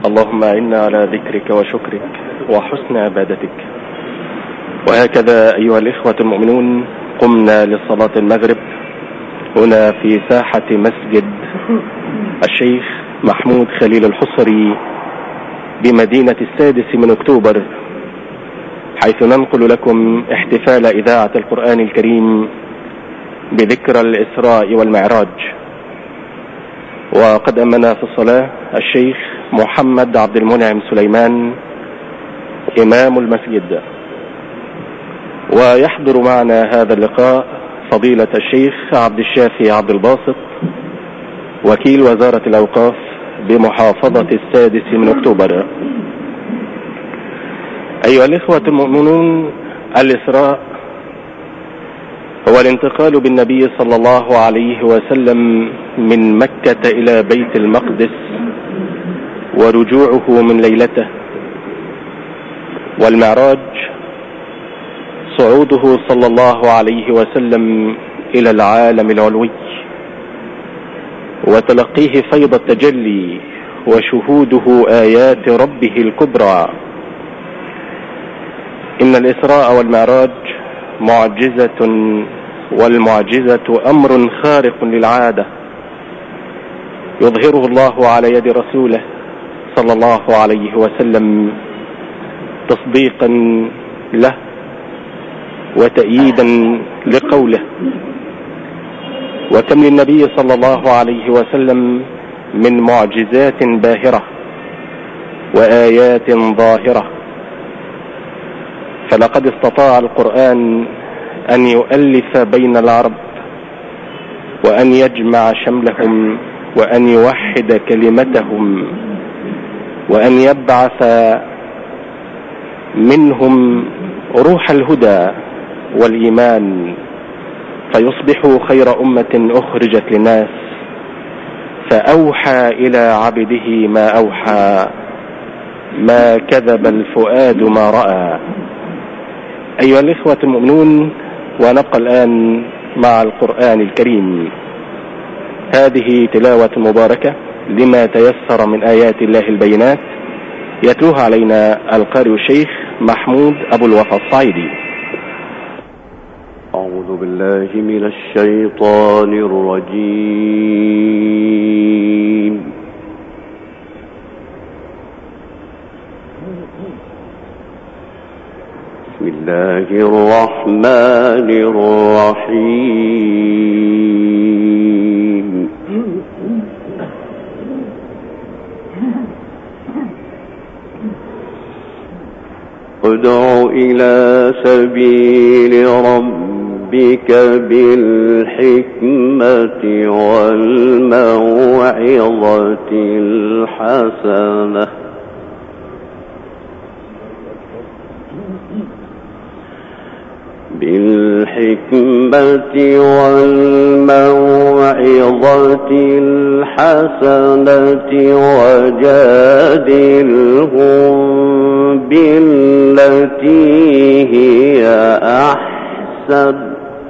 اللهم إنا على ذكرك وشكرك وحسن عبادتك. وهكذا أيها الإخوة المؤمنون قمنا لصلاة المغرب هنا في ساحة مسجد الشيخ محمود خليل الحصري بمدينة 6 أكتوبر، حيث ننقل لكم احتفال إذاعة القرآن الكريم بذكرى الإسراء والمعراج. وقد أمنا في الصلاة الشيخ محمد عبد المنعم سليمان إمام المسجد، ويحضر معنا هذا اللقاء فضيلة الشيخ عبد الشافي عبد الباسط وكيل وزارة الأوقاف بمحافظة 6 أكتوبر. أيها الإخوة المؤمنون، الإسراء هو الانتقال بالنبي صلى الله عليه وسلم من مكة إلى بيت المقدس ورجوعه من ليلته، والمعراج صعوده صلى الله عليه وسلم إلى العالم العلوي وتلقيه فيض التجلي وشهوده آيات ربه الكبرى. إن الإسراء والمعراج معجزة، والمعجزة أمر خارق للعادة يظهره الله على يد رسوله صلى الله عليه وسلم تصديقا له وتأييدا لقوله. وكم للنبي صلى الله عليه وسلم من معجزات باهرة وآيات ظاهرة، فلقد استطاع القرآن أن يؤلف بين العرب وأن يجمع شملهم وأن يوحد كلمتهم وأن يبعث منهم روح الهدى والإيمان فيصبحوا خير أمة أخرجت للناس. فأوحى إلى عبده ما أوحى، ما كذب الفؤاد ما رأى. أيها الإخوة المؤمنون، ونبقى الآن مع القرآن الكريم. هذه تلاوة مباركة لما تيسر من آيات الله البينات، يتلوها علينا القارئ الشيخ محمود أبو الوفا الصعيدي. أعوذ بالله من الشيطان الرجيم. بسم الله الرحمن الرحيم. ادع إلى سبيل ربك بالحكمة والموعظة الحسنة وجادلهم بالتي هي أحسن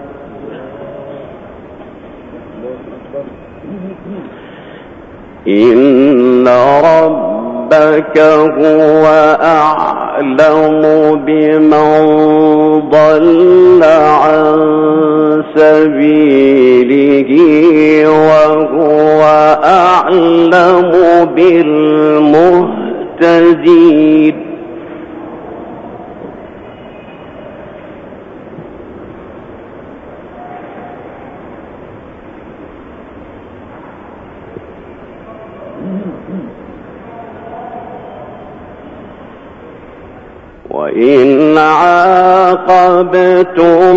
إن ربك هو أعلم بمن ضل عن سبيله وهو أعلم بالمهتدين. وإن عاقبتم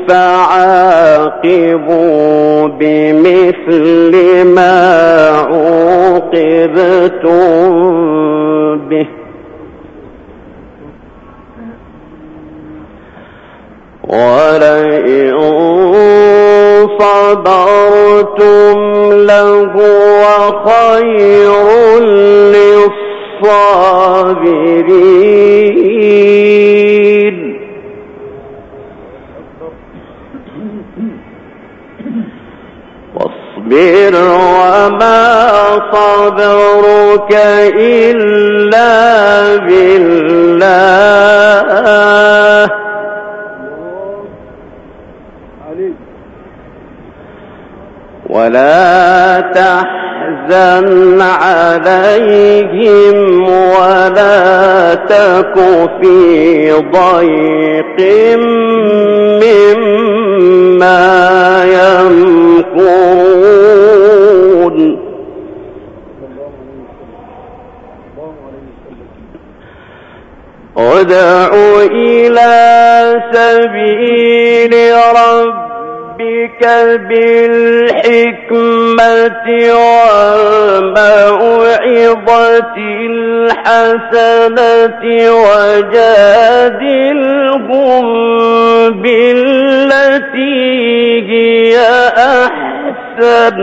فعاقبوا بمثل ما عوقبتم به ولئن صبرتم لهو خير للصابرين. واصبر وما صبرك إلا بالله ولا تحزن عليهم ولا تك في ضيق مما يمكرون ادع إلى سبيل ربك بالحكمة والموعظة الحسنة وجادلهم بالتي هي أحسن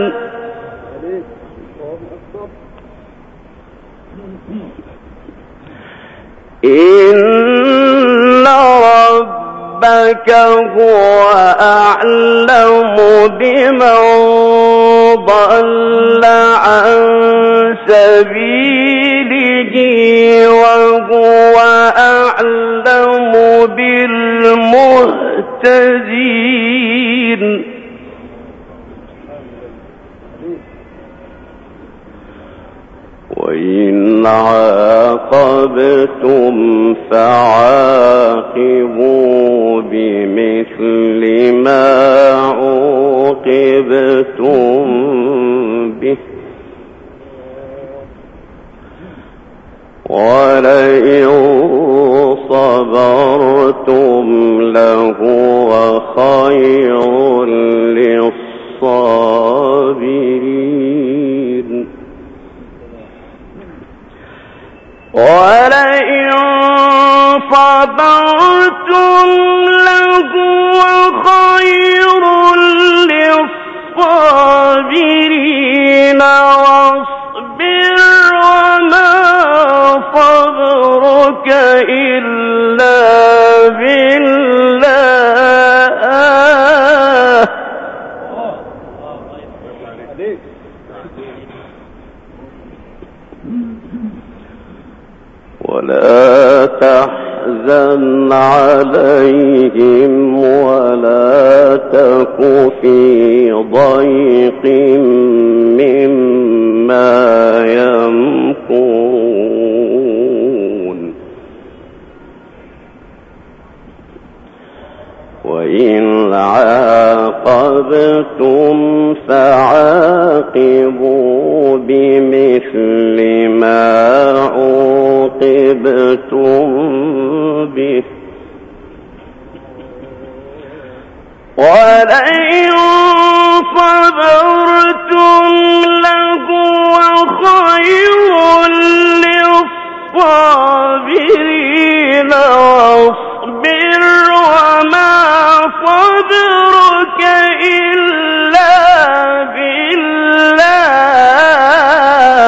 إن ربك هو أعلم بمن ضل عن سبيله وهو أعلم بالمهتدين وإن عاقبتم فعاقبوا بمثل ما عوقبتم به ولئن صبرتم لهو خير للصابرين ولئن صبرتم لهو خير للصابرين واصبر وما صبرك إلا بالله ولا تحزن عليهم ولا تك في ضيق مما يمكرون وإن عاقبتم فعاقبوا بمثل ما عوقبتم به ولئن صبرتم لهو خير للصابرين واصبر وما صبرك إلا بالله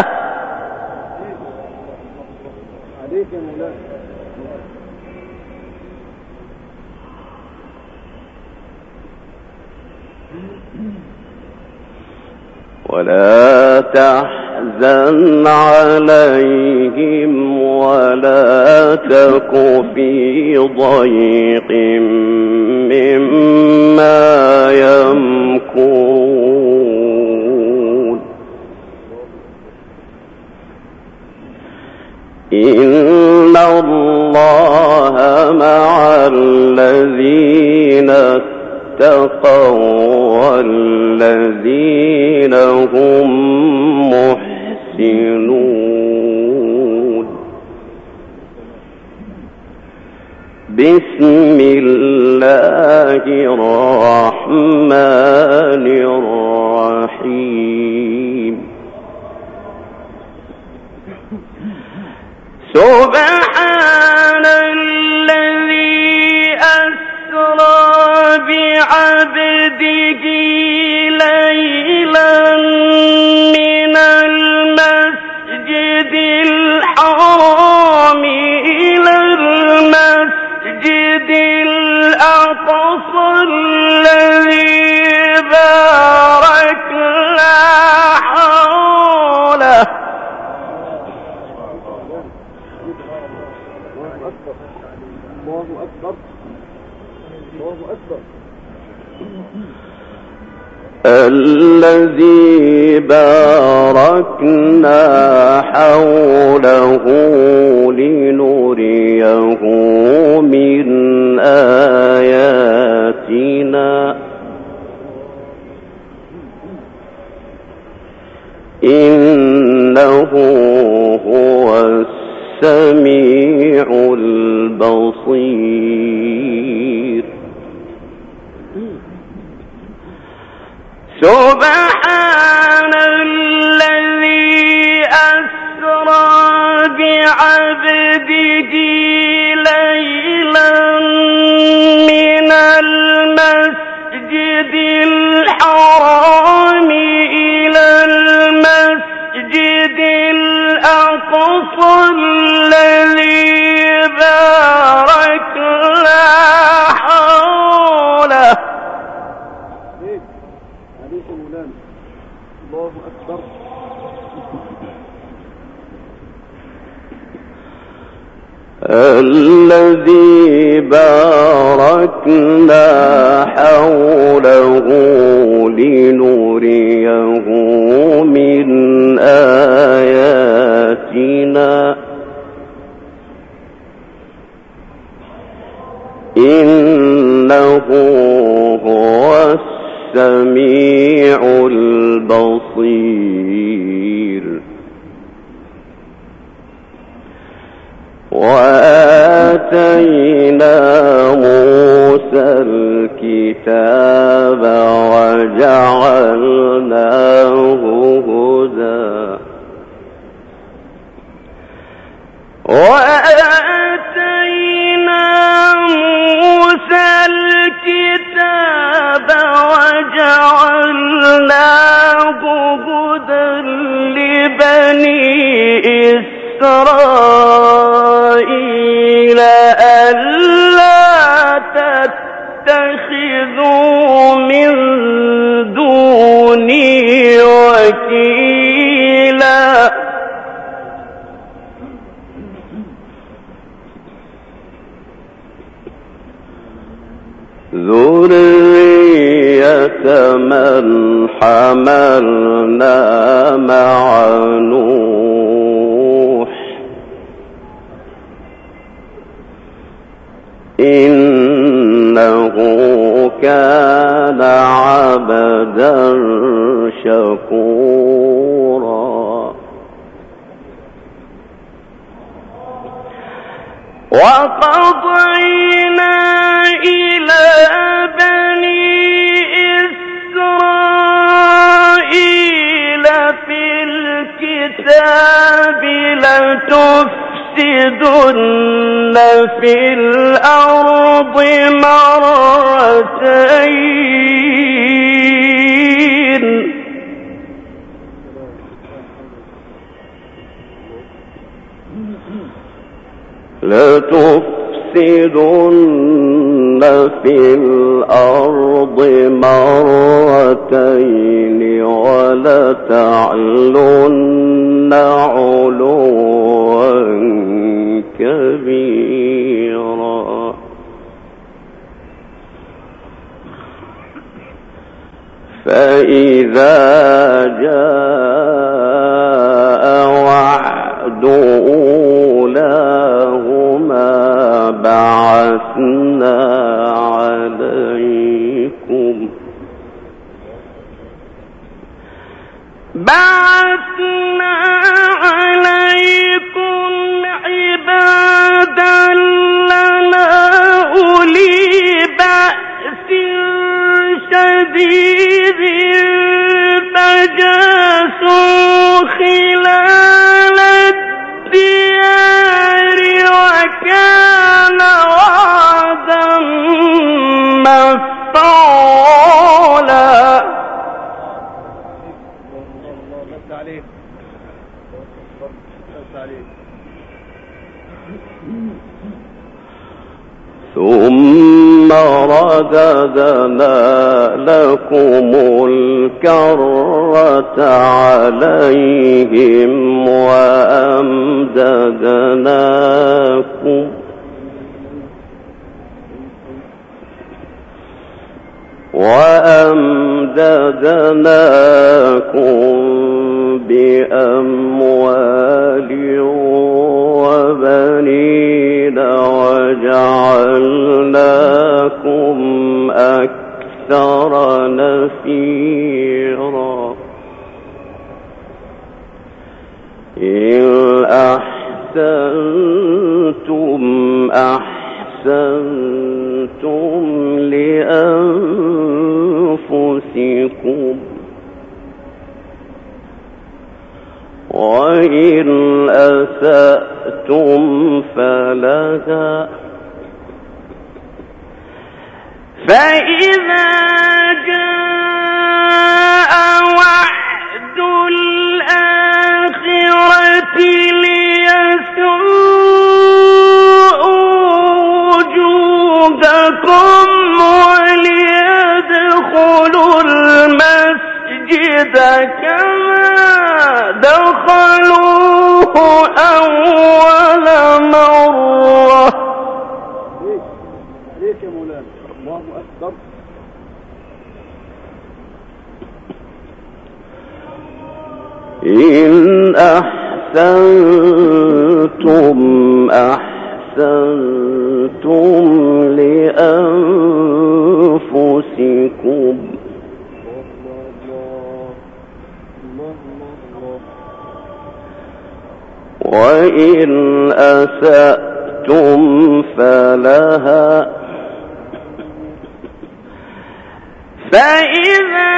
ولا تحزن عليهم ولا تك في ضيق مما يمكرون إن الله مع الذين اتقوا والذين هم محسنون بسم الله الرحمن الرحيم سبحان الذي أسرى بعبده ليلا من المسجد الحرام إلى المسجد الأقصى الذي باركنا حوله الذي باركنا حوله لنريه من آياتنا إنه هو السميع البصير. سبحان الذي أسرى بعبده ليلا من المسجد الحرام إلى المسجد الأقصى الذي باركنا حوله. الله أكبر. الذي باركنا حوله لنريه من آياتنا إنه هو السميع البصير. وآتينا موسى الكتاب وجعلناه هدى. وآتينا موسى الكتاب وجعلناه هدى لبني إسرائيل ألا تتخذوا من دوني وكيلا. ذرية من حملنا مع نوح إنه كان عبدا شكورا. وقضينا إلى بني إسرائيل في الكتاب لتفسدن في الأرض مرتين لتفسدن في الأرض مرتين ولتعلن علوا كبيرا. فإذا جاء وعد أولاهما بعثنا عليكم عبادا لنا أولي بأس شديد فجاسوا خلال الديار وكان وعدا مفعولا. ثم رددنا لكم الكرة عليهم بأموال وبنين وجعلناكم أكثر نفيرا إن أحسنتم أحسنتم لأنفسكم وإن أسأتم فلها فإذا جاء وعد الآخرة ليسوءوا وجوهكم وليدخلوا المسجد كما دخلوه أول مرة. عليك يا مولانا. الله أكبر. إن أحسنتم أحسنتم لأنفسكم وإن أسأتم فلها فإذا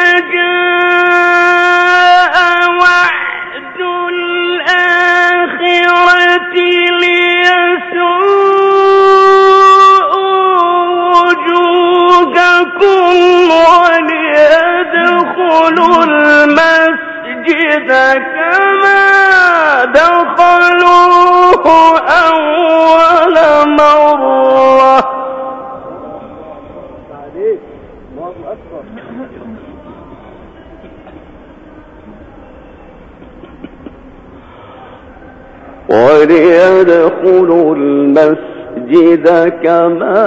جاء وعد الآخرة ليسوءوا وجوهكم وليدخلوا المسجد كما دخلوه أول مرة. الله أكبر. وليدخلوا المسجد كما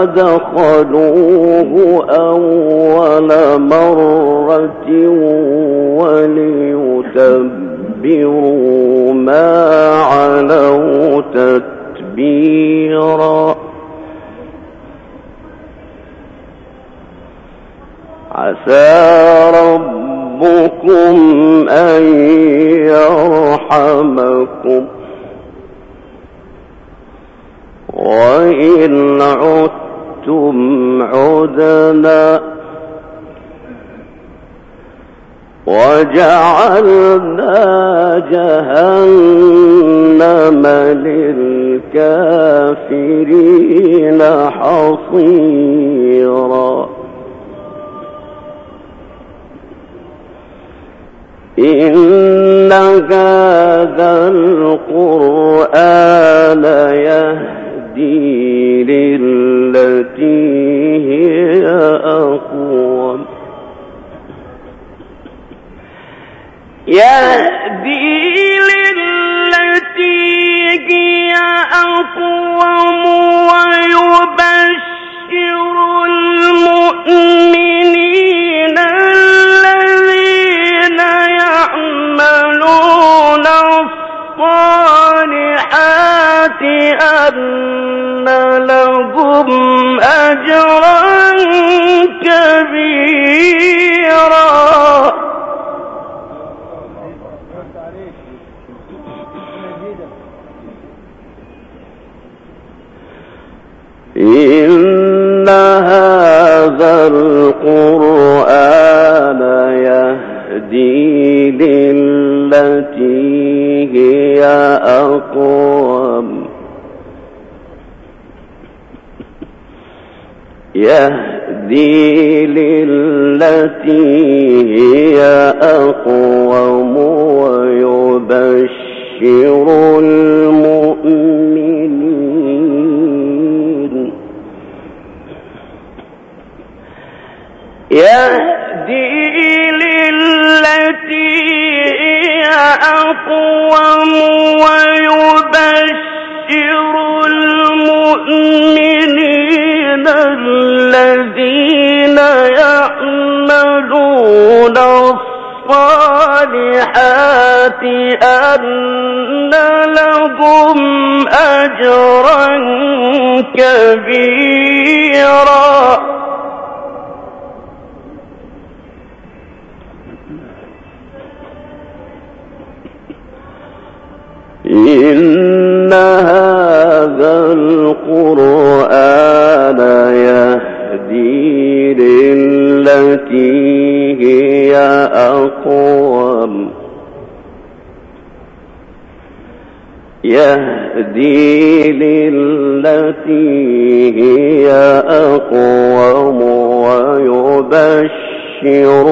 دخلوه أول مرة وليتبروا ما علوا تتبيرا عسى ربكم أن يرحمكم وإن عدتم عدنا وجعلنا جهنم للكافرين حصيرا إن هذا القرآن يهدي للتي هي أقوم ويبشر المؤمنين الذين يعملون الصالحات أن لهم أجرا كبيرا. إن هذا القرآن يهدي للتي هي أقوم يهدي للتي هي أقوم ويبشر المؤمنين يهدي للتي هي أقوم ويبشر المؤمنين الذين يعملون الصالحات أن لهم أجرا كبيرا. إن هذا القرآن يهدي للتي هي أقوم ويبشر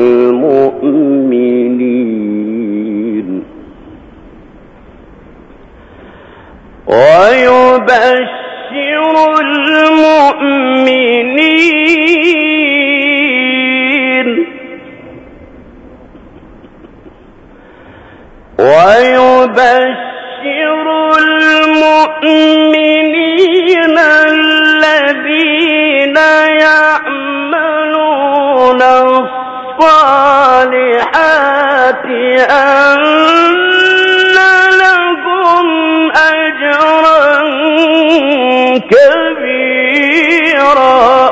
المؤمنين الذين يعملون الصالحات أن لهم أجرا كبيرا.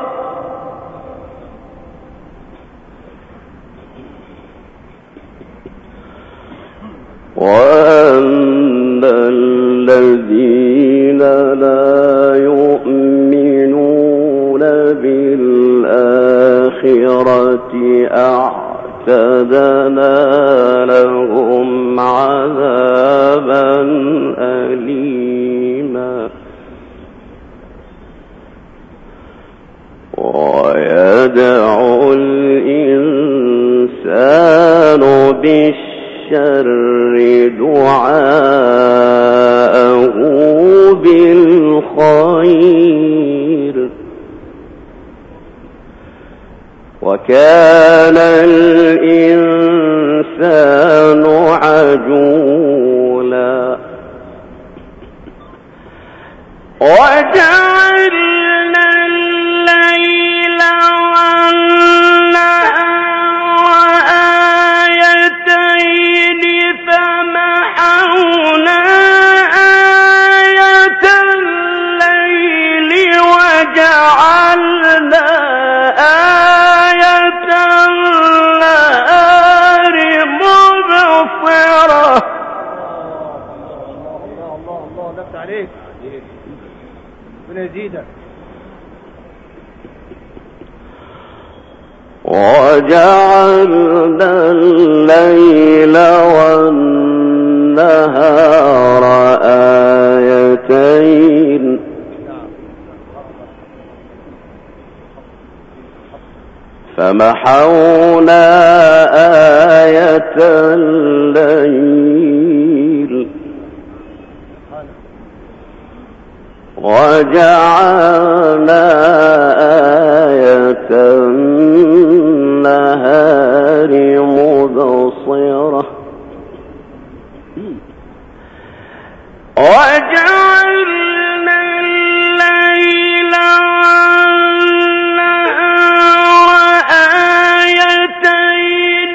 وأن الذين لا يؤمنون بالآخرة أعتدنا لهم عذابا أليما. ويدعو الإنسان بالشر دعاءه بالخير وكان الإنسان عجولا. وجعلنا الليل والنهار آيتين فمحونا آية الليل وجعلنا آية النهار مبصرة. الله نفس عليك ربنا يزيدك. وجعلنا الليل والنهار آيتين فمحونا آية الليل وجعلنا آية النهار مبصرة. وجعلنا الليل والنهار آيتين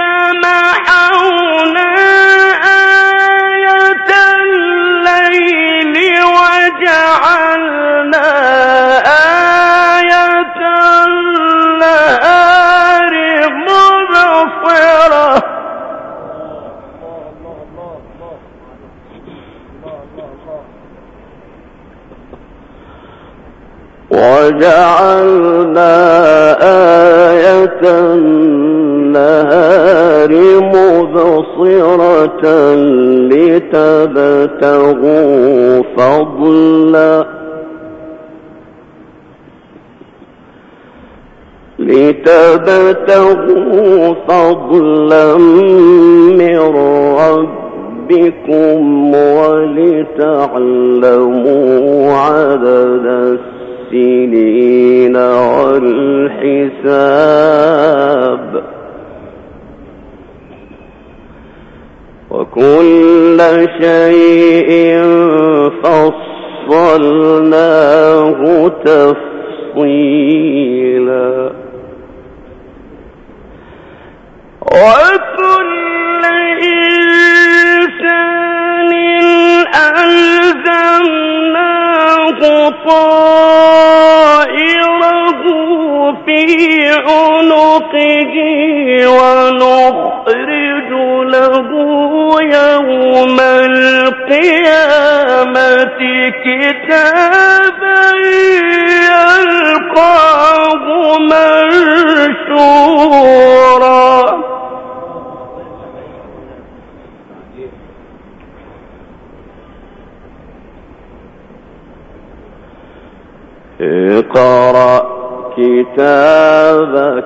فمحونا آية الليل وجعلنا آية النهار مبصرة. وجعلنا آية النهار مبصرة لتبتغوا فضلا من ربكم ولتعلموا عدد السنين والحساب وكل شيء فصلناه تفصيلا. وكل طائره في عنقه ونخرج له يوم القيامة كتابا يلقاه منشورا. اقرأ كتابك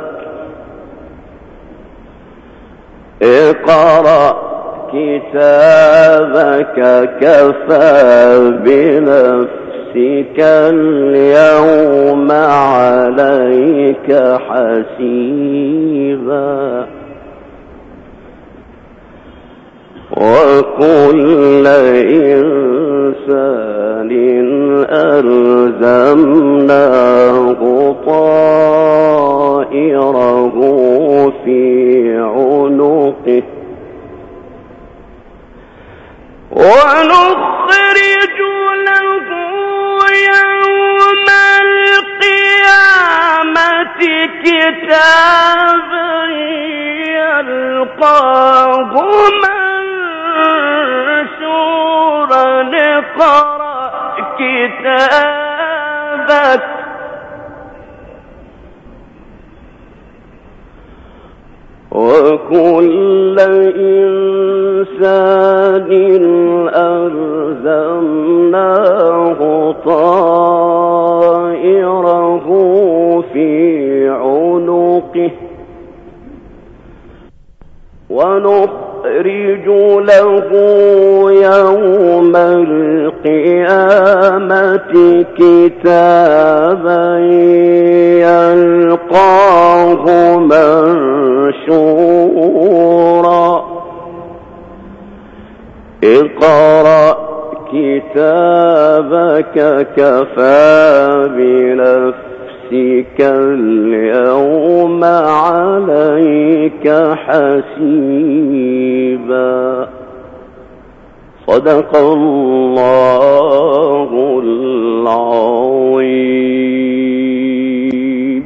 كفى بنفسك اليوم عليك حسيبا. وكل إنسان ألزمناه طائره في عنقه ونخرج له يوم القيامة كتابا يلقاه منشورا. اقرأ كتابك وكل إنسان ألزمناه طائره في عنقه ونخرج له يوم القيامة كتابا يلقاه منشورا. اقرأ كتابك كفى بنفسك اليوم عليك حسيبا. صدق الله العظيم.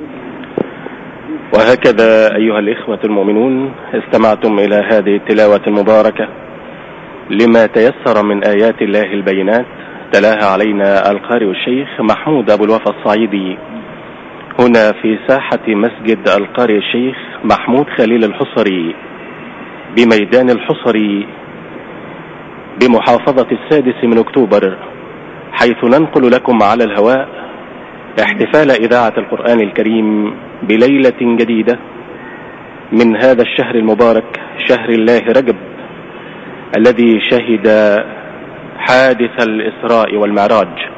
وهكذا أيها الإخوة المؤمنون استمعتم إلى هذه التلاوة المباركة لما تيسر من آيات الله البينات، تلاها علينا القارئ الشيخ محمود أبو الوفا الصعيدي هنا في ساحة مسجد القارئ الشيخ محمود خليل الحصري بميدان الحصري بمحافظة 6 أكتوبر، حيث ننقل لكم على الهواء احتفال إذاعة القرآن الكريم بليلة جديدة من هذا الشهر المبارك، شهر الله رجب، الذي شهد حادث الإسراء والمعراج.